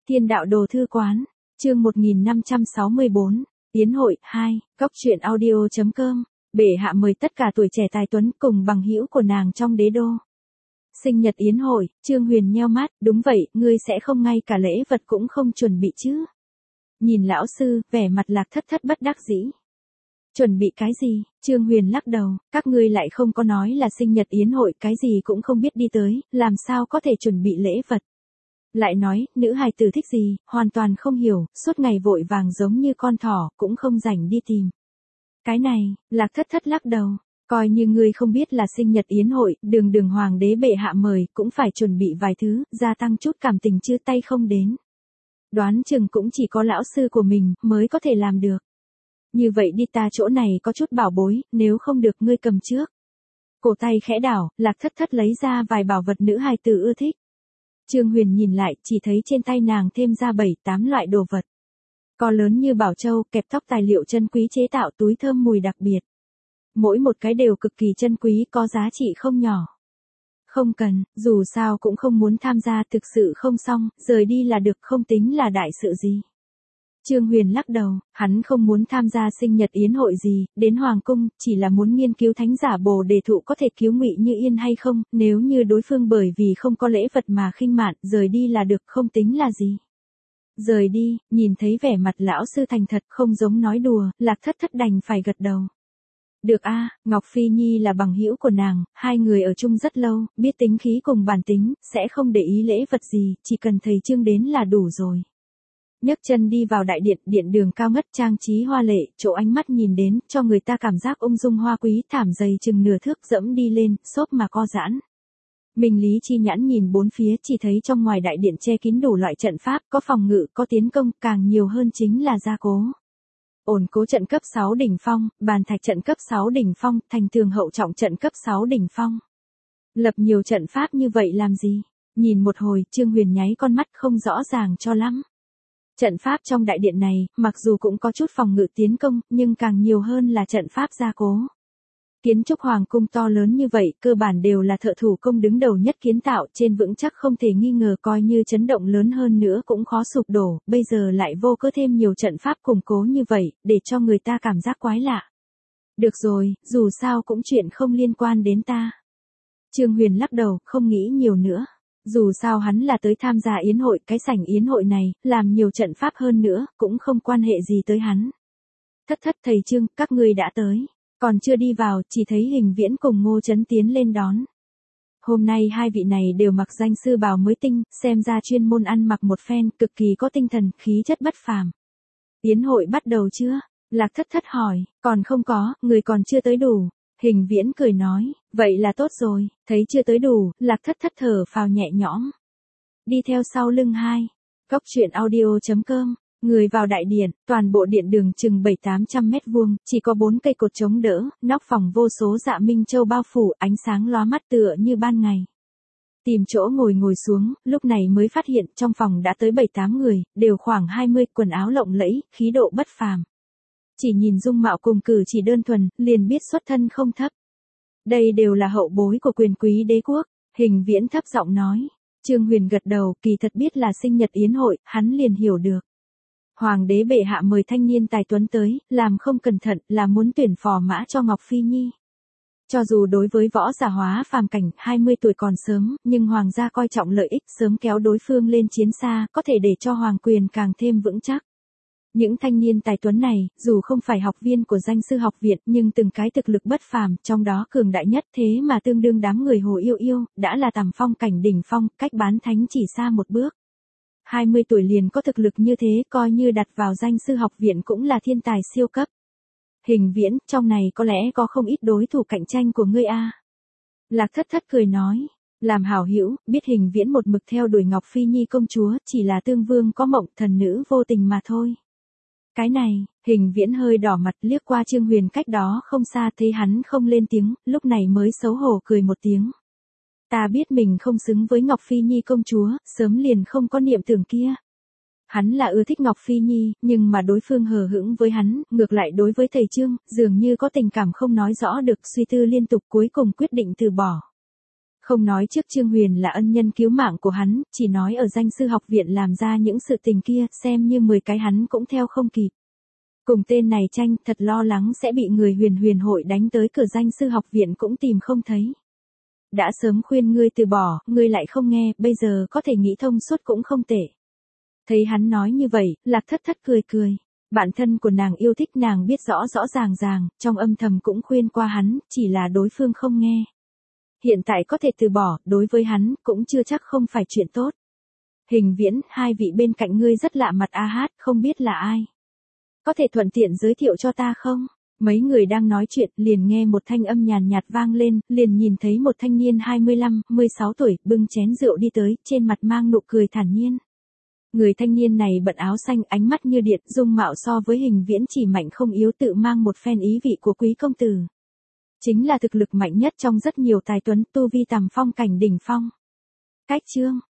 Thiên đạo đồ thư quán, chương 1564, Yến hội 2, Cốc truyện audio.com, bệ hạ mời tất cả tuổi trẻ tài tuấn cùng bằng hữu của nàng trong đế đô. Sinh nhật yến hội, Trương Huyền nheo mắt, đúng vậy, ngươi sẽ không ngay cả lễ vật cũng không chuẩn bị chứ. Nhìn lão sư, vẻ mặt Lạc Thất Thất bất đắc dĩ. Chuẩn bị cái gì? Trương Huyền lắc đầu, các ngươi lại không có nói là sinh nhật yến hội, cái gì cũng không biết đi tới, làm sao có thể chuẩn bị lễ vật. Lại nói, nữ hài tử thích gì, hoàn toàn không hiểu, suốt ngày vội vàng giống như con thỏ, cũng không rảnh đi tìm. Cái này, Lạc Thất Thất lắc đầu, coi như ngươi không biết là sinh nhật yến hội, đường hoàng đế bệ hạ mời, cũng phải chuẩn bị vài thứ, gia tăng chút cảm tình chưa tay không đến. Đoán chừng cũng chỉ có lão sư của mình, mới có thể làm được. Như vậy đi, ta chỗ này có chút bảo bối, nếu không được ngươi cầm trước. Cổ tay khẽ đảo, Lạc Thất Thất lấy ra vài bảo vật nữ hài tử ưa thích. Trương Huyền nhìn lại, chỉ thấy trên tay nàng thêm ra 7-8 loại đồ vật. Có lớn như bảo châu, kẹp tóc tài liệu chân quý chế tạo, túi thơm mùi đặc biệt. Mỗi một cái đều cực kỳ chân quý, có giá trị không nhỏ. Không cần, dù sao cũng không muốn tham gia, thực sự không xong, rời đi là được, không tính là đại sự gì. Trương Huyền lắc đầu, hắn không muốn tham gia sinh nhật yến hội gì, đến Hoàng Cung, chỉ là muốn nghiên cứu thánh giả Bồ Đề Thụ có thể cứu Ngụy Như Yên hay không, nếu như đối phương bởi vì không có lễ vật mà khinh mạn, rời đi là được, không tính là gì. Rời đi, nhìn thấy vẻ mặt lão sư thành thật, không giống nói đùa, Lạc Thất Thất đành phải gật đầu. Được a, Ngọc Phi Nhi là bằng hữu của nàng, hai người ở chung rất lâu, biết tính khí cùng bản tính, sẽ không để ý lễ vật gì, chỉ cần thầy Trương đến là đủ rồi. Nhấc chân đi vào đại điện, điện đường cao ngất trang trí hoa lệ, chỗ ánh mắt nhìn đến, cho người ta cảm giác ung dung hoa quý, thảm dày chừng nửa thước dẫm đi lên, xốp mà co giãn. Minh Lý Chi nhãn nhìn bốn phía, chỉ thấy trong ngoài đại điện che kín đủ loại trận pháp, có phòng ngự, có tiến công, càng nhiều hơn chính là gia cố. Ổn cố trận cấp 6 đỉnh phong, bàn thạch trận cấp 6 đỉnh phong, thành tường hậu trọng trận cấp 6 đỉnh phong. Lập nhiều trận pháp như vậy làm gì? Nhìn một hồi, Trương Huyền nháy con mắt không rõ ràng cho lắm. Trận pháp trong đại điện này, mặc dù cũng có chút phòng ngự tiến công, nhưng càng nhiều hơn là trận pháp gia cố. Kiến trúc hoàng cung to lớn như vậy, cơ bản đều là thợ thủ công đứng đầu nhất kiến tạo, trên vững chắc không thể nghi ngờ, coi như chấn động lớn hơn nữa cũng khó sụp đổ, bây giờ lại vô cớ thêm nhiều trận pháp củng cố như vậy, để cho người ta cảm giác quái lạ. Được rồi, dù sao cũng chuyện không liên quan đến ta. Trương Huyền lắc đầu, không nghĩ nhiều nữa. Dù sao hắn là tới tham gia yến hội, cái sảnh yến hội này, làm nhiều trận pháp hơn nữa, cũng không quan hệ gì tới hắn. Thất Thất, thầy Trương, các ngươi đã tới. Còn chưa đi vào, chỉ thấy Hình Viễn cùng Ngô Chấn tiến lên đón. Hôm nay hai vị này đều mặc danh sư bào mới tinh, xem ra chuyên môn ăn mặc một phen, cực kỳ có tinh thần, khí chất bất phàm. Yến hội bắt đầu chưa? Lạc Thất Thất hỏi, còn không có, người còn chưa tới đủ. Hình Viễn cười nói, vậy là tốt rồi, thấy chưa tới đủ, Lạc Thất Thất thở phào nhẹ nhõm. Đi theo sau lưng hai. Cốc truyện audio.com. Người vào đại điện, toàn bộ điện đường chừng 700-800 mét vuông, chỉ có 4 cây cột chống đỡ, nóc phòng vô số dạ minh châu bao phủ, ánh sáng lóa mắt tựa như ban ngày. Tìm chỗ ngồi xuống, lúc này mới phát hiện trong phòng đã tới 7-8 người, đều khoảng 20, quần áo lộng lẫy, khí độ bất phàm. Chỉ nhìn dung mạo cùng cử chỉ đơn thuần, liền biết xuất thân không thấp. Đây đều là hậu bối của quyền quý đế quốc, Hình Viễn thấp giọng nói. Trương Huyền gật đầu, kỳ thật biết là sinh nhật yến hội, hắn liền hiểu được. Hoàng đế bệ hạ mời thanh niên tài tuấn tới, làm không cẩn thận là muốn tuyển phò mã cho Ngọc Phi Nhi. Cho dù đối với võ giả hóa phàm cảnh 20 tuổi còn sớm, nhưng hoàng gia coi trọng lợi ích, sớm kéo đối phương lên chiến xa, có thể để cho hoàng quyền càng thêm vững chắc. Những thanh niên tài tuấn này, dù không phải học viên của danh sư học viện, nhưng từng cái thực lực bất phàm, trong đó cường đại nhất thế mà tương đương đám người Hồ Yêu, đã là tầm phong cảnh đỉnh phong, cách bán thánh chỉ xa một bước. 20 tuổi liền có thực lực như thế, coi như đặt vào danh sư học viện cũng là thiên tài siêu cấp. Hình Viễn, trong này có lẽ có không ít đối thủ cạnh tranh của ngươi a. Lạc Thất Thất cười nói, làm hảo hữu, biết Hình Viễn một mực theo đuổi Ngọc Phi Nhi công chúa, chỉ là tương vương có mộng, thần nữ vô tình mà thôi. Cái này, Hình Viễn hơi đỏ mặt, liếc qua Trương Huyền cách đó không xa, thấy hắn không lên tiếng, lúc này mới xấu hổ cười một tiếng. Ta biết mình không xứng với Ngọc Phi Nhi công chúa, sớm liền không có niệm tưởng kia. Hắn là ưa thích Ngọc Phi Nhi, nhưng mà đối phương hờ hững với hắn, ngược lại đối với thầy Trương, dường như có tình cảm không nói rõ được, suy tư liên tục cuối cùng quyết định từ bỏ. Không nói trước Trương Huyền là ân nhân cứu mạng của hắn, chỉ nói ở danh sư học viện làm ra những sự tình kia, xem như 10 cái hắn cũng theo không kịp. Cùng tên này tranh, thật lo lắng sẽ bị người huyền hội đánh tới cửa danh sư học viện cũng tìm không thấy. Đã sớm khuyên ngươi từ bỏ, ngươi lại không nghe, bây giờ có thể nghĩ thông suốt cũng không tệ. Thấy hắn nói như vậy, Lạc Thất Thất cười cười. Bản thân của nàng yêu thích nàng biết rõ rõ ràng, trong âm thầm cũng khuyên qua hắn, chỉ là đối phương không nghe. Hiện tại có thể từ bỏ, đối với hắn, cũng chưa chắc không phải chuyện tốt. Hình Viễn, hai vị bên cạnh ngươi rất lạ mặt a hát, không biết là ai. Có thể thuận tiện giới thiệu cho ta không? Mấy người đang nói chuyện, liền nghe một thanh âm nhàn nhạt vang lên, liền nhìn thấy một thanh niên 25, 16 tuổi, bưng chén rượu đi tới, trên mặt mang nụ cười thản nhiên. Người thanh niên này bận áo xanh, ánh mắt như điện, dung mạo so với Hình Viễn chỉ mạnh không yếu, tự mang một phen ý vị của quý công tử. Chính là thực lực mạnh nhất trong rất nhiều tài tuấn, tu vi tầm phong cảnh đỉnh phong. Cách chương